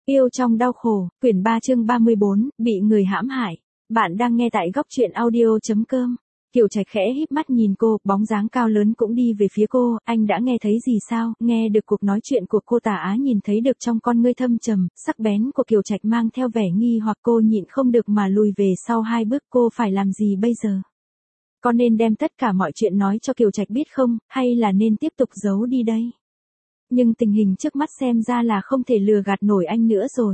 Yêu trong đau khổ, quyển 3 chương 34, bị người hãm hại. Bạn đang nghe tại góc truyện audio.com. Kiều Trạch khẽ híp mắt nhìn cô, bóng dáng cao lớn cũng đi về phía cô, anh đã nghe thấy gì sao? Nghe được cuộc nói chuyện của cô. Tả Á nhìn thấy được trong con ngươi thâm trầm, sắc bén của Kiều Trạch mang theo vẻ nghi hoặc, cô nhịn không được mà lùi về sau 2 bước. Cô phải làm gì bây giờ? Có nên đem tất cả mọi chuyện nói cho Kiều Trạch biết không, hay là nên tiếp tục giấu đi đây? Nhưng tình hình trước mắt xem ra là không thể lừa gạt nổi anh nữa rồi.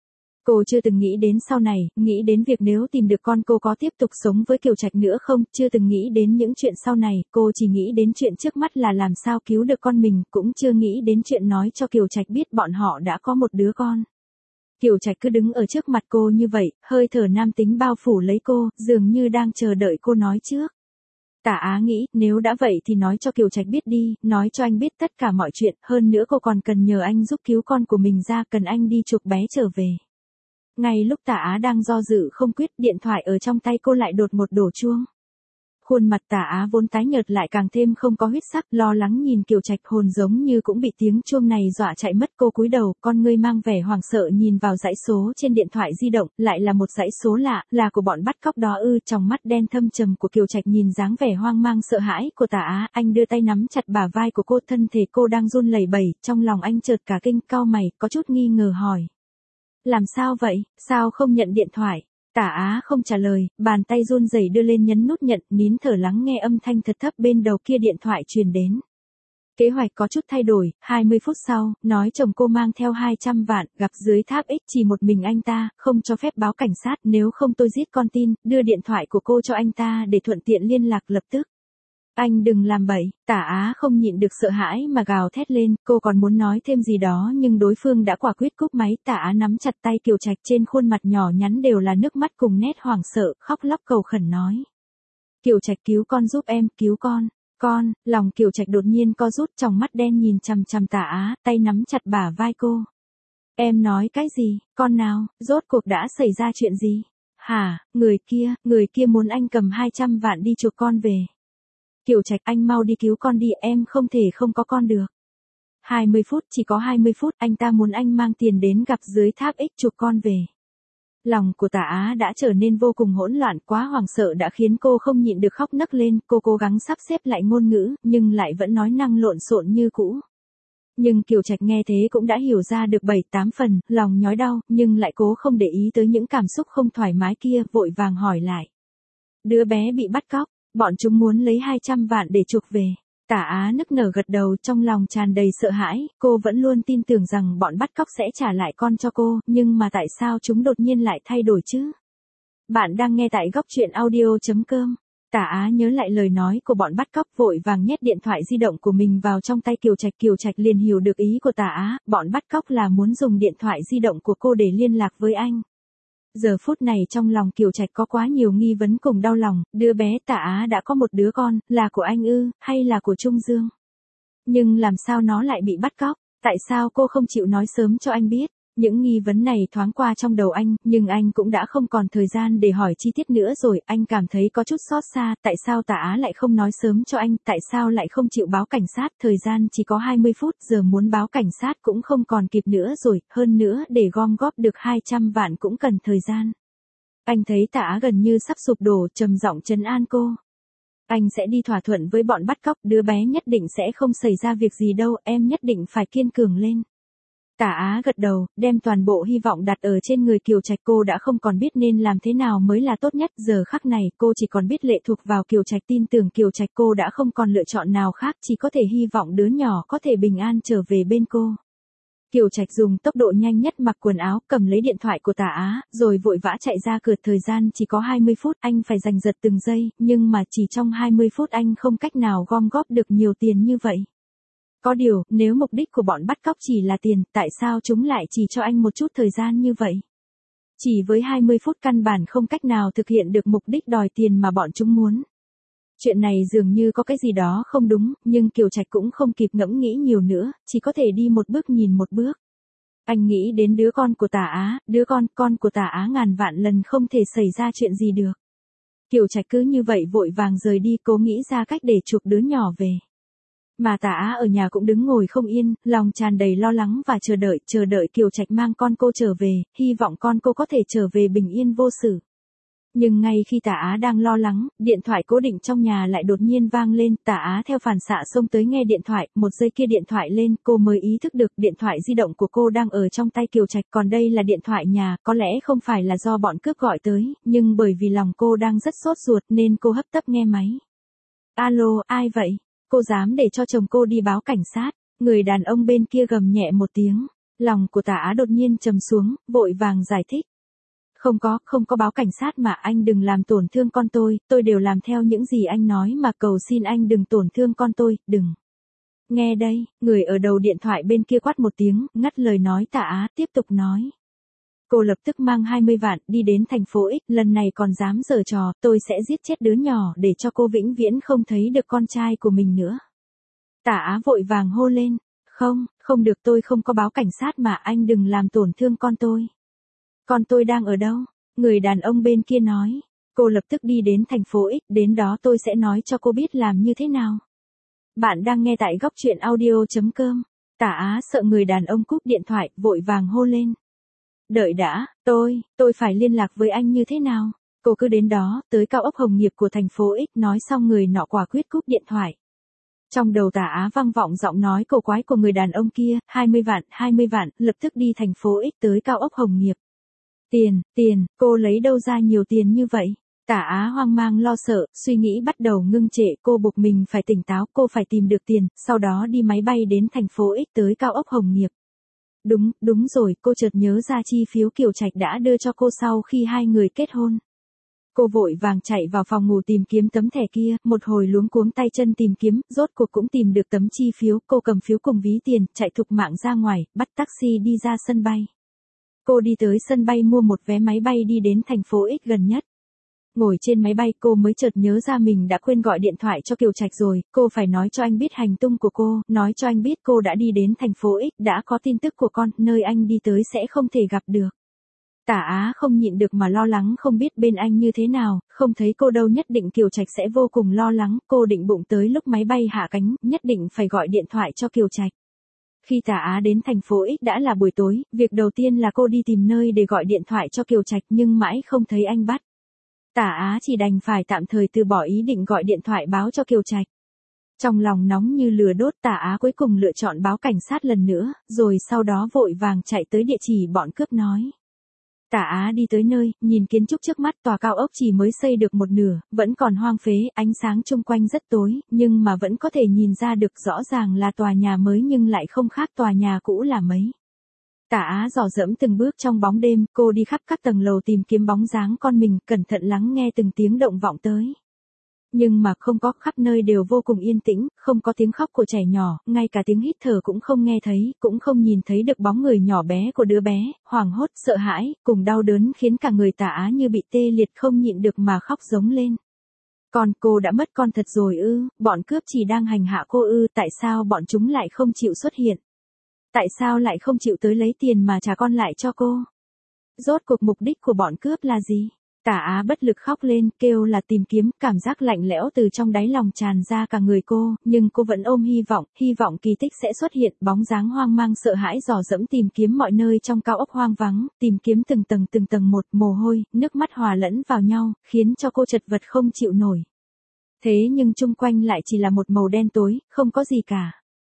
Cô chưa từng nghĩ đến sau này, nghĩ đến việc nếu tìm được con cô có tiếp tục sống với Kiều Trạch nữa không, chưa từng nghĩ đến những chuyện sau này, cô chỉ nghĩ đến chuyện trước mắt là làm sao cứu được con mình, cũng chưa nghĩ đến chuyện nói cho Kiều Trạch biết bọn họ đã có một đứa con. Kiều Trạch cứ đứng ở trước mặt cô như vậy, hơi thở nam tính bao phủ lấy cô, dường như đang chờ đợi cô nói trước. Tả Á nghĩ, nếu đã vậy thì nói cho Kiều Trạch biết đi, nói cho anh biết tất cả mọi chuyện, hơn nữa cô còn cần nhờ anh giúp cứu con của mình ra, cần anh đi chuộc bé trở về. Ngay lúc Tả Á đang do dự không quyết, điện thoại ở trong tay cô lại đột một đổ chuông. Khuôn mặt Tả Á vốn tái nhợt lại càng thêm không có huyết sắc, lo lắng nhìn Kiều Trạch, hồn giống như cũng bị tiếng chuông này dọa chạy mất. Cô cúi đầu, con ngươi mang vẻ hoảng sợ nhìn vào dãy số trên điện thoại di động, lại là một dãy số lạ, là của bọn bắt cóc đó ư? Trong mắt đen thâm trầm của Kiều Trạch nhìn dáng vẻ hoang mang sợ hãi của Tả Á, anh đưa tay nắm chặt bả vai của cô, thân thể cô đang run lẩy bẩy, trong lòng anh chợt cả kinh, cau mày, có chút nghi ngờ hỏi. Làm sao vậy, sao không nhận điện thoại? Tả Á không trả lời, bàn tay run rẩy đưa lên nhấn nút nhận, nín thở lắng nghe âm thanh thật thấp bên đầu kia điện thoại truyền đến. Kế hoạch có chút thay đổi, 20 phút sau, nói chồng cô mang theo 200 vạn, gặp dưới tháp X chỉ một mình anh ta, không cho phép báo cảnh sát, nếu không tôi giết con tin, đưa điện thoại của cô cho anh ta để thuận tiện liên lạc lập tức. Anh đừng làm bậy. Tả Á không nhịn được sợ hãi mà gào thét lên, cô còn muốn nói thêm gì đó nhưng đối phương đã quả quyết cúp máy. Tả Á nắm chặt tay Kiều Trạch, trên khuôn mặt nhỏ nhắn đều là nước mắt cùng nét hoảng sợ, khóc lóc cầu khẩn nói. Kiều Trạch cứu con giúp em, cứu con. Con, lòng Kiều Trạch đột nhiên co rút, trong mắt đen nhìn chằm chằm Tả Á, tay nắm chặt bả vai cô. Em nói cái gì, con nào, rốt cuộc đã xảy ra chuyện gì? Hả, người kia muốn anh cầm 200 vạn đi chuộc con về. Kiều Trạch, anh mau đi cứu con đi, em không thể không có con được. 20 phút, chỉ có 20 phút, anh ta muốn anh mang tiền đến gặp dưới tháp X chuộc con về. Lòng của Tả Á đã trở nên vô cùng hỗn loạn, quá hoảng sợ đã khiến cô không nhịn được khóc nấc lên, cô cố gắng sắp xếp lại ngôn ngữ, nhưng lại vẫn nói năng lộn xộn như cũ. Nhưng Kiều Trạch nghe thế cũng đã hiểu ra được 7-8 phần, lòng nhói đau, nhưng lại cố không để ý tới những cảm xúc không thoải mái kia, vội vàng hỏi lại. Đứa bé bị bắt cóc. Bọn chúng muốn lấy 200 vạn để chuộc về. Tả Á nức nở gật đầu, trong lòng tràn đầy sợ hãi, cô vẫn luôn tin tưởng rằng bọn bắt cóc sẽ trả lại con cho cô, nhưng mà tại sao chúng đột nhiên lại thay đổi chứ? Bạn đang nghe tại góc truyện audio.com. Tả Á nhớ lại lời nói của bọn bắt cóc, vội vàng nhét điện thoại di động của mình vào trong tay Kiều Trạch. Kiều Trạch liền hiểu được ý của Tả Á, bọn bắt cóc là muốn dùng điện thoại di động của cô để liên lạc với anh. Giờ phút này trong lòng Kiều Trạch có quá nhiều nghi vấn cùng đau lòng, đứa bé Tả Á đã có một đứa con, là của anh ư, hay là của Trung Dương? Nhưng làm sao nó lại bị bắt cóc, tại sao cô không chịu nói sớm cho anh biết? Những nghi vấn này thoáng qua trong đầu anh, nhưng anh cũng đã không còn thời gian để hỏi chi tiết nữa rồi, anh cảm thấy có chút xót xa, tại sao Tả Á lại không nói sớm cho anh, tại sao lại không chịu báo cảnh sát, thời gian chỉ có 20 phút, giờ muốn báo cảnh sát cũng không còn kịp nữa rồi, hơn nữa để gom góp được 200 vạn cũng cần thời gian. Anh thấy Tả Á gần như sắp sụp đổ, trầm giọng trấn an cô. Anh sẽ đi thỏa thuận với bọn bắt cóc, đứa bé nhất định sẽ không xảy ra việc gì đâu, em nhất định phải kiên cường lên. Tả Á gật đầu, đem toàn bộ hy vọng đặt ở trên người Kiều Trạch. Cô đã không còn biết nên làm thế nào mới là tốt nhất, giờ khắc này cô chỉ còn biết lệ thuộc vào Kiều Trạch, tin tưởng Kiều Trạch, cô đã không còn lựa chọn nào khác, chỉ có thể hy vọng đứa nhỏ có thể bình an trở về bên cô. Kiều Trạch dùng tốc độ nhanh nhất mặc quần áo, cầm lấy điện thoại của Tả Á, rồi vội vã chạy ra cửa. Thời gian chỉ có 20 phút, anh phải giành giật từng giây, nhưng mà chỉ trong 20 phút anh không cách nào gom góp được nhiều tiền như vậy. Có điều, nếu mục đích của bọn bắt cóc chỉ là tiền, tại sao chúng lại chỉ cho anh một chút thời gian như vậy? Chỉ với 20 phút căn bản không cách nào thực hiện được mục đích đòi tiền mà bọn chúng muốn. Chuyện này dường như có cái gì đó không đúng, nhưng Kiều Trạch cũng không kịp ngẫm nghĩ nhiều nữa, chỉ có thể đi một bước nhìn một bước. Anh nghĩ đến đứa con của Tả Á, đứa con của Tả Á ngàn vạn lần không thể xảy ra chuyện gì được. Kiều Trạch cứ như vậy vội vàng rời đi, cố nghĩ ra cách để chuộc đứa nhỏ về. Mà Tả Á ở nhà cũng đứng ngồi không yên, lòng tràn đầy lo lắng và chờ đợi Kiều Trạch mang con cô trở về, hy vọng con cô có thể trở về bình yên vô sự. Nhưng ngay khi Tả Á đang lo lắng, điện thoại cố định trong nhà lại đột nhiên vang lên, Tả Á theo phản xạ xông tới nghe điện thoại, một giây kia điện thoại lên, cô mới ý thức được điện thoại di động của cô đang ở trong tay Kiều Trạch, còn đây là điện thoại nhà, có lẽ không phải là do bọn cướp gọi tới, nhưng bởi vì lòng cô đang rất sốt ruột nên cô hấp tấp nghe máy. Alo, ai vậy? Cô dám để cho chồng cô đi báo cảnh sát? Người đàn ông bên kia gầm nhẹ một tiếng, lòng của Tả Á đột nhiên trầm xuống, vội vàng giải thích. Không có báo cảnh sát mà anh đừng làm tổn thương con tôi đều làm theo những gì anh nói mà cầu xin anh đừng tổn thương con tôi, đừng. Nghe đây, người ở đầu điện thoại bên kia quát một tiếng, ngắt lời nói Tả Á, tiếp tục nói. Cô lập tức mang 20 vạn đi đến thành phố X, lần này còn dám giở trò, tôi sẽ giết chết đứa nhỏ để cho cô vĩnh viễn không thấy được con trai của mình nữa. Tả Á vội vàng hô lên, không được, tôi không có báo cảnh sát mà anh đừng làm tổn thương con tôi. Con tôi đang ở đâu? Người đàn ông bên kia nói. Cô lập tức đi đến thành phố X, đến đó tôi sẽ nói cho cô biết làm như thế nào. Bạn đang nghe tại góc truyện audio.com. Tả Á sợ người đàn ông cúp điện thoại, vội vàng hô lên. Đợi đã, tôi phải liên lạc với anh như thế nào? Cô cứ đến đó, tới cao ốc Hồng Nghiệp của thành phố X, nói xong người nọ quả quyết cúp điện thoại. Trong đầu Tả Á vang vọng giọng nói cổ quái của người đàn ông kia, 20 vạn, lập tức đi thành phố X tới cao ốc Hồng Nghiệp. Tiền, cô lấy đâu ra nhiều tiền như vậy? Tả Á hoang mang lo sợ, suy nghĩ bắt đầu ngưng trệ, cô buộc mình phải tỉnh táo, cô phải tìm được tiền, sau đó đi máy bay đến thành phố X tới cao ốc Hồng Nghiệp. Đúng rồi, cô chợt nhớ ra chi phiếu Kiều Trạch đã đưa cho cô sau khi hai người kết hôn. Cô vội vàng chạy vào phòng ngủ tìm kiếm tấm thẻ kia, một hồi luống cuống tay chân tìm kiếm, rốt cuộc cũng tìm được tấm chi phiếu, cô cầm phiếu cùng ví tiền, chạy thục mạng ra ngoài, bắt taxi đi ra sân bay. Cô đi tới sân bay mua một vé máy bay đi đến thành phố X gần nhất. Ngồi trên máy bay cô mới chợt nhớ ra mình đã quên gọi điện thoại cho Kiều Trạch rồi, cô phải nói cho anh biết hành tung của cô, nói cho anh biết cô đã đi đến thành phố X, đã có tin tức của con, nơi anh đi tới sẽ không thể gặp được. Tả Á không nhịn được mà lo lắng không biết bên anh như thế nào, không thấy cô đâu nhất định Kiều Trạch sẽ vô cùng lo lắng, cô định bụng tới lúc máy bay hạ cánh, nhất định phải gọi điện thoại cho Kiều Trạch. Khi Tả Á đến thành phố X đã là buổi tối, việc đầu tiên là cô đi tìm nơi để gọi điện thoại cho Kiều Trạch nhưng mãi không thấy anh bắt. Tả Á chỉ đành phải tạm thời từ bỏ ý định gọi điện thoại báo cho Kiều Trạch. Trong lòng nóng như lửa đốt, Tả Á cuối cùng lựa chọn báo cảnh sát lần nữa, rồi sau đó vội vàng chạy tới địa chỉ bọn cướp nói. Tả Á đi tới nơi, nhìn kiến trúc trước mắt, tòa cao ốc chỉ mới xây được một nửa, vẫn còn hoang phế, ánh sáng chung quanh rất tối, nhưng mà vẫn có thể nhìn ra được rõ ràng là tòa nhà mới nhưng lại không khác tòa nhà cũ là mấy. Tả Á dò dẫm từng bước trong bóng đêm, cô đi khắp các tầng lầu tìm kiếm bóng dáng con mình, cẩn thận lắng nghe từng tiếng động vọng tới. Nhưng mà không có, khắp nơi đều vô cùng yên tĩnh, không có tiếng khóc của trẻ nhỏ, ngay cả tiếng hít thở cũng không nghe thấy, cũng không nhìn thấy được bóng người nhỏ bé của đứa bé, hoảng hốt, sợ hãi, cùng đau đớn khiến cả người Tả Á như bị tê liệt không nhịn được mà khóc giống lên. Cô đã mất con thật rồi ư, bọn cướp chỉ đang hành hạ cô ư, tại sao bọn chúng lại không chịu xuất hiện? Tại sao lại không chịu tới lấy tiền mà trả con lại cho cô? Rốt cuộc mục đích của bọn cướp là gì? Tả Á bất lực khóc lên, kêu là tìm kiếm, cảm giác lạnh lẽo từ trong đáy lòng tràn ra cả người cô, nhưng cô vẫn ôm hy vọng kỳ tích sẽ xuất hiện, bóng dáng hoang mang sợ hãi dò dẫm tìm kiếm mọi nơi trong cao ốc hoang vắng, tìm kiếm từng tầng một, mồ hôi, nước mắt hòa lẫn vào nhau, khiến cho cô chật vật không chịu nổi. Thế nhưng chung quanh lại chỉ là một màu đen tối, không có gì cả.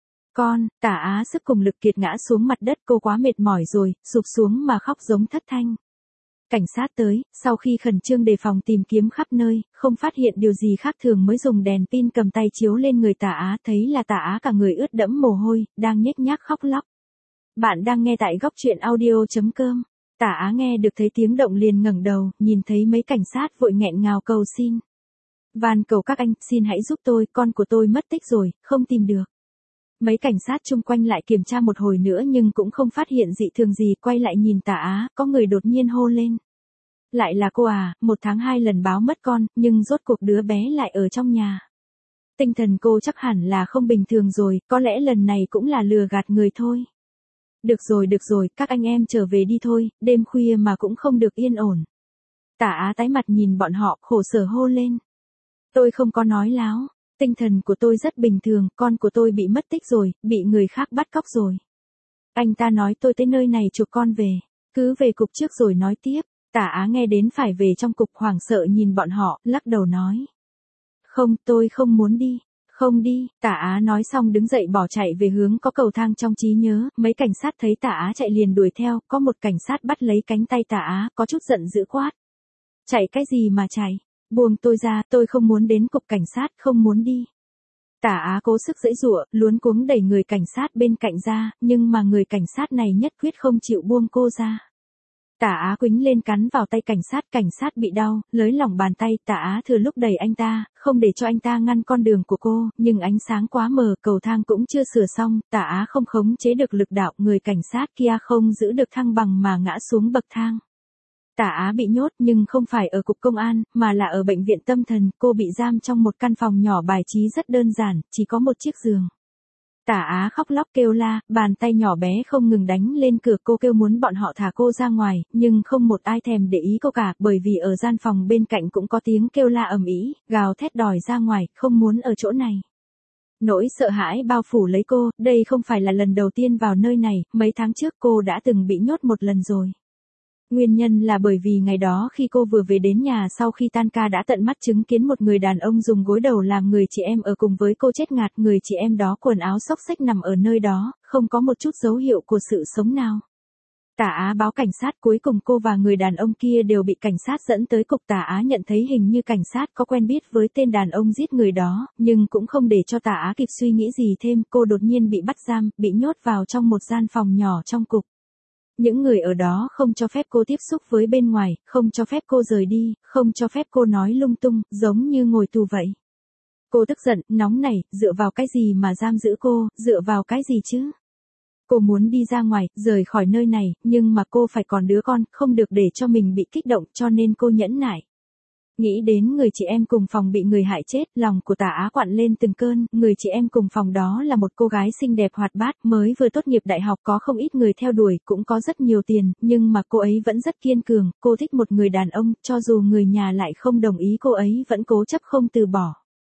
Tả Á sức cùng lực kiệt ngã xuống mặt đất, cô quá mệt mỏi rồi, sụp xuống mà khóc giống thất thanh. Cảnh sát tới, sau khi khẩn trương đề phòng tìm kiếm khắp nơi, không phát hiện điều gì khác thường mới dùng đèn pin cầm tay chiếu lên người Tả Á, thấy là Tả Á cả người ướt đẫm mồ hôi, đang nhếch nhác khóc lóc. Bạn đang nghe tại góc truyện audio.com. Tả Á nghe được thấy tiếng động liền ngẩng đầu, nhìn thấy mấy cảnh sát vội nghẹn ngào cầu xin. Van cầu các anh, xin hãy giúp tôi, con của tôi mất tích rồi, không tìm được. Mấy cảnh sát chung quanh lại kiểm tra một hồi nữa nhưng cũng không phát hiện dị thường gì, quay lại nhìn Tả Á, có người đột nhiên hô lên. Lại là cô à, 1 tháng 2 lần báo mất con, nhưng rốt cuộc đứa bé lại ở trong nhà. Tinh thần cô chắc hẳn là không bình thường rồi, có lẽ lần này cũng là lừa gạt người thôi. Được rồi, các anh em trở về đi thôi, đêm khuya mà cũng không được yên ổn. Tả Á tái mặt nhìn bọn họ, khổ sở hô lên. Tôi không có nói láo. Tinh thần của tôi rất bình thường, con của tôi bị mất tích rồi, bị người khác bắt cóc rồi. Anh ta nói tôi tới nơi này chuộc con về. Cứ về cục trước rồi nói tiếp. Tả Á nghe đến phải về trong cục hoảng sợ nhìn bọn họ, lắc đầu nói. Không, tôi không muốn đi. Không đi, Tả Á nói xong đứng dậy bỏ chạy về hướng có cầu thang trong trí nhớ, mấy cảnh sát thấy Tả Á chạy liền đuổi theo, có một cảnh sát bắt lấy cánh tay Tả Á, có chút giận dữ quát. Chạy cái gì mà chạy? Buông tôi ra, tôi không muốn đến cục cảnh sát, không muốn đi. Tả Á cố sức giãy giụa, luống cuống đẩy người cảnh sát bên cạnh ra, nhưng mà người cảnh sát này nhất quyết không chịu buông cô ra. Tả Á quĩnh lên cắn vào tay cảnh sát bị đau, lới lỏng bàn tay, Tả Á thừa lúc đẩy anh ta, không để cho anh ta ngăn con đường của cô, nhưng ánh sáng quá mờ, cầu thang cũng chưa sửa xong, Tả Á không khống chế được lực đạo, người cảnh sát kia không giữ được thăng bằng mà ngã xuống bậc thang. Tả Á bị nhốt nhưng không phải ở cục công an, mà là ở bệnh viện tâm thần, cô bị giam trong một căn phòng nhỏ bài trí rất đơn giản, chỉ có một chiếc giường. Tả Á khóc lóc kêu la, bàn tay nhỏ bé không ngừng đánh lên cửa, cô kêu muốn bọn họ thả cô ra ngoài, nhưng không một ai thèm để ý cô cả, bởi vì ở gian phòng bên cạnh cũng có tiếng kêu la ầm ĩ, gào thét đòi ra ngoài, không muốn ở chỗ này. Nỗi sợ hãi bao phủ lấy cô, đây không phải là lần đầu tiên vào nơi này, mấy tháng trước cô đã từng bị nhốt một lần rồi. Nguyên nhân là bởi vì ngày đó khi cô vừa về đến nhà sau khi tan ca đã tận mắt chứng kiến một người đàn ông dùng gối đầu làm người chị em ở cùng với cô chết ngạt, người chị em đó quần áo xốc xếch nằm ở nơi đó, không có một chút dấu hiệu của sự sống nào. Tả Á báo cảnh sát, cuối cùng cô và người đàn ông kia đều bị cảnh sát dẫn tới cục. Tả Á nhận thấy hình như cảnh sát có quen biết với tên đàn ông giết người đó, nhưng cũng không để cho Tả Á kịp suy nghĩ gì thêm, cô đột nhiên bị bắt giam, bị nhốt vào trong một gian phòng nhỏ trong cục. Những người ở đó không cho phép cô tiếp xúc với bên ngoài, không cho phép cô rời đi, không cho phép cô nói lung tung, giống như ngồi tù vậy. Cô tức giận, nóng nảy, dựa vào cái gì mà giam giữ cô, dựa vào cái gì chứ? Cô muốn đi ra ngoài, rời khỏi nơi này, nhưng mà cô phải còn đứa con, không được để cho mình bị kích động, cho nên cô nhẫn nại. Nghĩ đến người chị em cùng phòng bị người hại chết, lòng của Tả Á quặn lên từng cơn, người chị em cùng phòng đó là một cô gái xinh đẹp hoạt bát, mới vừa tốt nghiệp đại học, có không ít người theo đuổi, cũng có rất nhiều tiền, nhưng mà cô ấy vẫn rất kiên cường, cô thích một người đàn ông, cho dù người nhà lại không đồng ý cô ấy vẫn cố chấp không từ bỏ.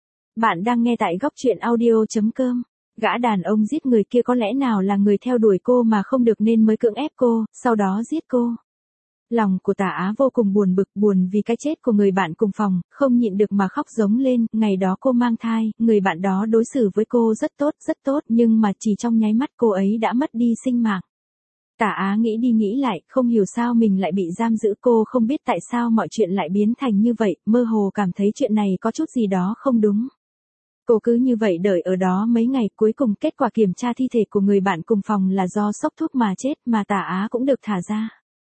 Bạn đang nghe tại góc truyện audio.com. Gã đàn ông giết người kia có lẽ nào là người theo đuổi cô mà không được nên mới cưỡng ép cô, sau đó giết cô. Lòng của Tả Á vô cùng buồn bực, buồn vì cái chết của người bạn cùng phòng, không nhịn được mà khóc giống lên, ngày đó cô mang thai, người bạn đó đối xử với cô rất tốt, nhưng mà chỉ trong nháy mắt cô ấy đã mất đi sinh mạng. Tả Á nghĩ đi nghĩ lại, không hiểu sao mình lại bị giam giữ, cô không biết tại sao mọi chuyện lại biến thành như vậy, mơ hồ cảm thấy chuyện này có chút gì đó không đúng. Cô cứ như vậy đợi ở đó mấy ngày, cuối cùng kết quả kiểm tra thi thể của người bạn cùng phòng là do sốc thuốc mà chết, mà Tả Á cũng được thả ra.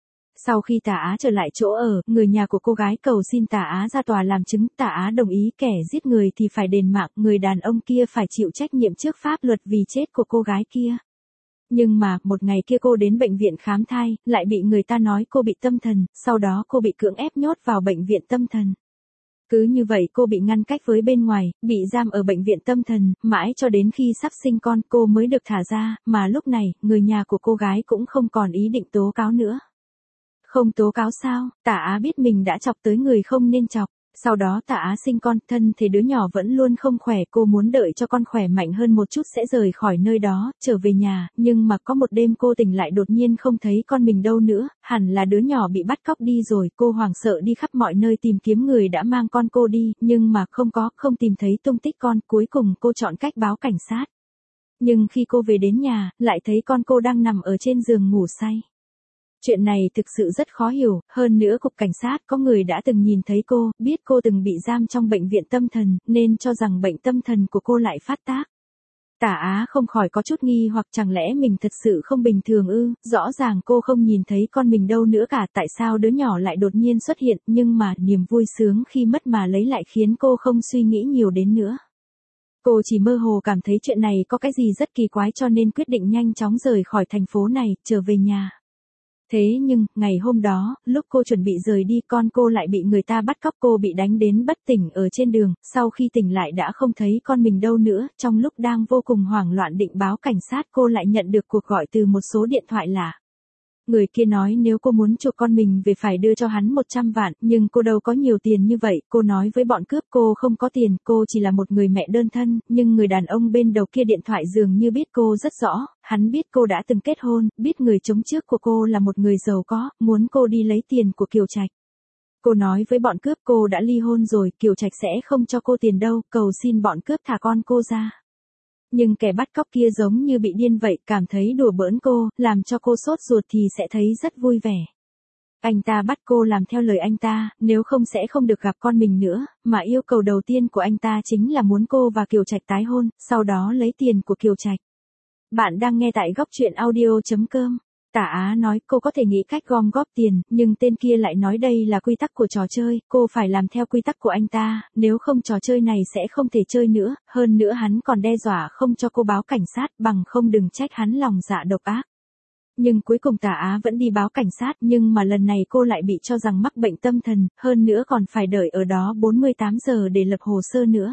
Sau khi Tả Á trở lại chỗ ở, người nhà của cô gái cầu xin Tả Á ra tòa làm chứng, Tả Á đồng ý, kẻ giết người thì phải đền mạng, người đàn ông kia phải chịu trách nhiệm trước pháp luật vì chết của cô gái kia. Nhưng mà, một ngày kia cô đến bệnh viện khám thai, lại bị người ta nói cô bị tâm thần, sau đó cô bị cưỡng ép nhốt vào bệnh viện tâm thần. Cứ như vậy cô bị ngăn cách với bên ngoài, bị giam ở bệnh viện tâm thần, mãi cho đến khi sắp sinh con cô mới được thả ra, mà lúc này, người nhà của cô gái cũng không còn ý định tố cáo nữa. Không tố cáo sao, Tả Á biết mình đã chọc tới người không nên chọc. Sau đó Tả Á sinh con, thân thể đứa nhỏ vẫn luôn không khỏe, cô muốn đợi cho con khỏe mạnh hơn một chút sẽ rời khỏi nơi đó, trở về nhà, nhưng mà có một đêm cô tỉnh lại đột nhiên không thấy con mình đâu nữa, hẳn là đứa nhỏ bị bắt cóc đi rồi, cô hoảng sợ đi khắp mọi nơi tìm kiếm người đã mang con cô đi, nhưng mà không tìm thấy tung tích con, cuối cùng cô chọn cách báo cảnh sát. Nhưng khi cô về đến nhà, lại thấy con cô đang nằm ở trên giường ngủ say. Chuyện này thực sự rất khó hiểu, hơn nữa cục cảnh sát có người đã từng nhìn thấy cô, biết cô từng bị giam trong bệnh viện tâm thần, nên cho rằng bệnh tâm thần của cô lại phát tác. Tả Á không khỏi có chút nghi hoặc chẳng lẽ mình thật sự không bình thường ư, rõ ràng cô không nhìn thấy con mình đâu nữa cả, tại sao đứa nhỏ lại đột nhiên xuất hiện, nhưng mà niềm vui sướng khi mất mà lấy lại khiến cô không suy nghĩ nhiều đến nữa. Cô chỉ mơ hồ cảm thấy chuyện này có cái gì rất kỳ quái cho nên quyết định nhanh chóng rời khỏi thành phố này, trở về nhà. Thế nhưng, ngày hôm đó, lúc cô chuẩn bị rời đi con cô lại bị người ta bắt cóc, cô bị đánh đến bất tỉnh ở trên đường, sau khi tỉnh lại đã không thấy con mình đâu nữa, trong lúc đang vô cùng hoảng loạn định báo cảnh sát cô lại nhận được cuộc gọi từ một số điện thoại lạ. Người kia nói nếu cô muốn chuộc con mình về phải đưa cho hắn 100 vạn, nhưng cô đâu có nhiều tiền như vậy, cô nói với bọn cướp cô không có tiền, cô chỉ là một người mẹ đơn thân, nhưng người đàn ông bên đầu kia điện thoại dường như biết cô rất rõ, hắn biết cô đã từng kết hôn, biết người chống trước của cô là một người giàu có, muốn cô đi lấy tiền của Kiều Trạch. Cô nói với bọn cướp cô đã ly hôn rồi, Kiều Trạch sẽ không cho cô tiền đâu, cầu xin bọn cướp thả con cô ra. Nhưng kẻ bắt cóc kia giống như bị điên vậy, cảm thấy đùa bỡn cô, làm cho cô sốt ruột thì sẽ thấy rất vui vẻ. Anh ta bắt cô làm theo lời anh ta, nếu không sẽ không được gặp con mình nữa, mà yêu cầu đầu tiên của anh ta chính là muốn cô và Kiều Trạch tái hôn, sau đó lấy tiền của Kiều Trạch. Bạn đang nghe tại góc truyện audio.com. Tả Á nói cô có thể nghĩ cách gom góp tiền, nhưng tên kia lại nói đây là quy tắc của trò chơi, cô phải làm theo quy tắc của anh ta, nếu không trò chơi này sẽ không thể chơi nữa, hơn nữa hắn còn đe dọa không cho cô báo cảnh sát, bằng không đừng trách hắn lòng dạ độc ác. Nhưng cuối cùng Tả Á vẫn đi báo cảnh sát, nhưng mà lần này cô lại bị cho rằng mắc bệnh tâm thần, hơn nữa còn phải đợi ở đó 48 giờ để lập hồ sơ nữa.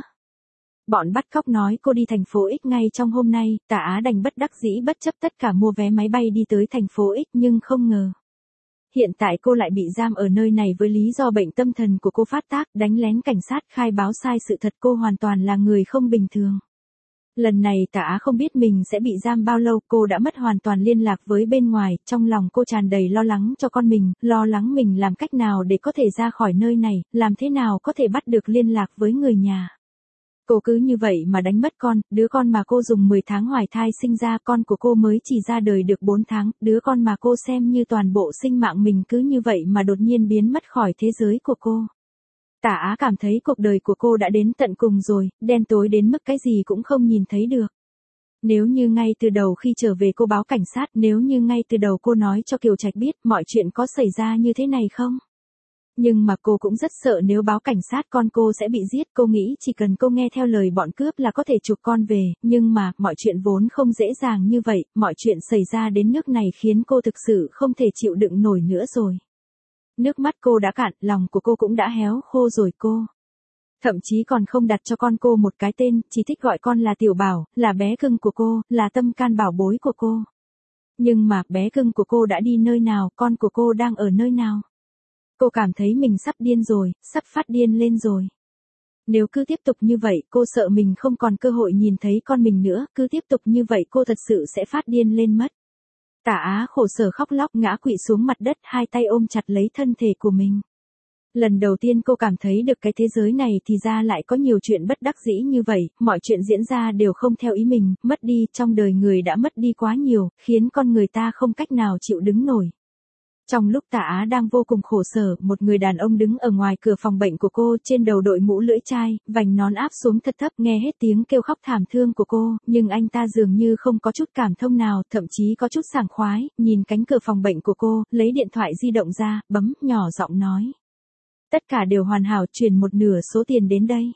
Bọn bắt cóc nói cô đi thành phố X ngay trong hôm nay, Tả Á đành bất đắc dĩ bất chấp tất cả mua vé máy bay đi tới thành phố X nhưng không ngờ. Hiện tại cô lại bị giam ở nơi này với lý do bệnh tâm thần của cô phát tác, đánh lén cảnh sát khai báo sai sự thật, cô hoàn toàn là người không bình thường. Lần này Tả Á không biết mình sẽ bị giam bao lâu, cô đã mất hoàn toàn liên lạc với bên ngoài, trong lòng cô tràn đầy lo lắng cho con mình, lo lắng mình làm cách nào để có thể ra khỏi nơi này, làm thế nào có thể bắt được liên lạc với người nhà. Cô cứ như vậy mà đánh mất con, đứa con mà cô dùng 10 tháng hoài thai sinh ra, con của cô mới chỉ ra đời được 4 tháng, đứa con mà cô xem như toàn bộ sinh mạng mình cứ như vậy mà đột nhiên biến mất khỏi thế giới của cô. Tả Á cảm thấy cuộc đời của cô đã đến tận cùng rồi, đen tối đến mức cái gì cũng không nhìn thấy được. Nếu như ngay từ đầu khi trở về cô báo cảnh sát, nếu như ngay từ đầu cô nói cho Kiều Trạch biết mọi chuyện có xảy ra như thế này không? Nhưng mà cô cũng rất sợ nếu báo cảnh sát con cô sẽ bị giết, cô nghĩ chỉ cần cô nghe theo lời bọn cướp là có thể chuộc con về, nhưng mà, mọi chuyện vốn không dễ dàng như vậy, mọi chuyện xảy ra đến nước này khiến cô thực sự không thể chịu đựng nổi nữa rồi. Nước mắt cô đã cạn, lòng của cô cũng đã héo khô rồi cô. Thậm chí còn không đặt cho con cô một cái tên, chỉ thích gọi con là Tiểu Bảo, là bé cưng của cô, là tâm can bảo bối của cô. Nhưng mà, bé cưng của cô đã đi nơi nào, con của cô đang ở nơi nào? Cô cảm thấy mình sắp điên rồi, sắp phát điên lên rồi. Nếu cứ tiếp tục như vậy, cô sợ mình không còn cơ hội nhìn thấy con mình nữa, cứ tiếp tục như vậy cô thật sự sẽ phát điên lên mất. Tả Á khổ sở khóc lóc ngã quỵ xuống mặt đất, hai tay ôm chặt lấy thân thể của mình. Lần đầu tiên cô cảm thấy được cái thế giới này thì ra lại có nhiều chuyện bất đắc dĩ như vậy, mọi chuyện diễn ra đều không theo ý mình, mất đi, trong đời người đã mất đi quá nhiều, khiến con người ta không cách nào chịu đứng nổi. Trong lúc Tả Á đang vô cùng khổ sở, một người đàn ông đứng ở ngoài cửa phòng bệnh của cô, trên đầu đội mũ lưỡi chai, vành nón áp xuống thật thấp, nghe hết tiếng kêu khóc thảm thương của cô, nhưng anh ta dường như không có chút cảm thông nào, thậm chí có chút sảng khoái, nhìn cánh cửa phòng bệnh của cô, lấy điện thoại di động ra, bấm, nhỏ giọng nói. Tất cả đều hoàn hảo, chuyển một nửa số tiền đến đây.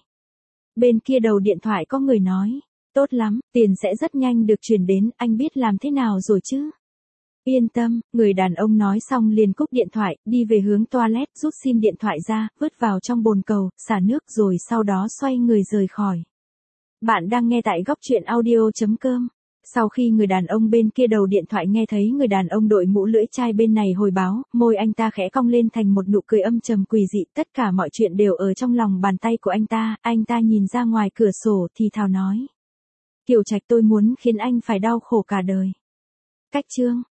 Bên kia đầu điện thoại có người nói, tốt lắm, tiền sẽ rất nhanh được chuyển đến, anh biết làm thế nào rồi chứ? Yên tâm, người đàn ông nói xong liền cúp điện thoại, đi về hướng toilet, rút sim điện thoại ra, vứt vào trong bồn cầu, xả nước rồi sau đó xoay người rời khỏi. Bạn đang nghe tại góc truyện audio.com. Sau khi người đàn ông bên kia đầu điện thoại nghe thấy người đàn ông đội mũ lưỡi chai bên này hồi báo, môi anh ta khẽ cong lên thành một nụ cười âm trầm quỷ dị, tất cả mọi chuyện đều ở trong lòng bàn tay của anh ta nhìn ra ngoài cửa sổ thì thào nói. Kiều Trạch, tôi muốn khiến anh phải đau khổ cả đời. Cách chương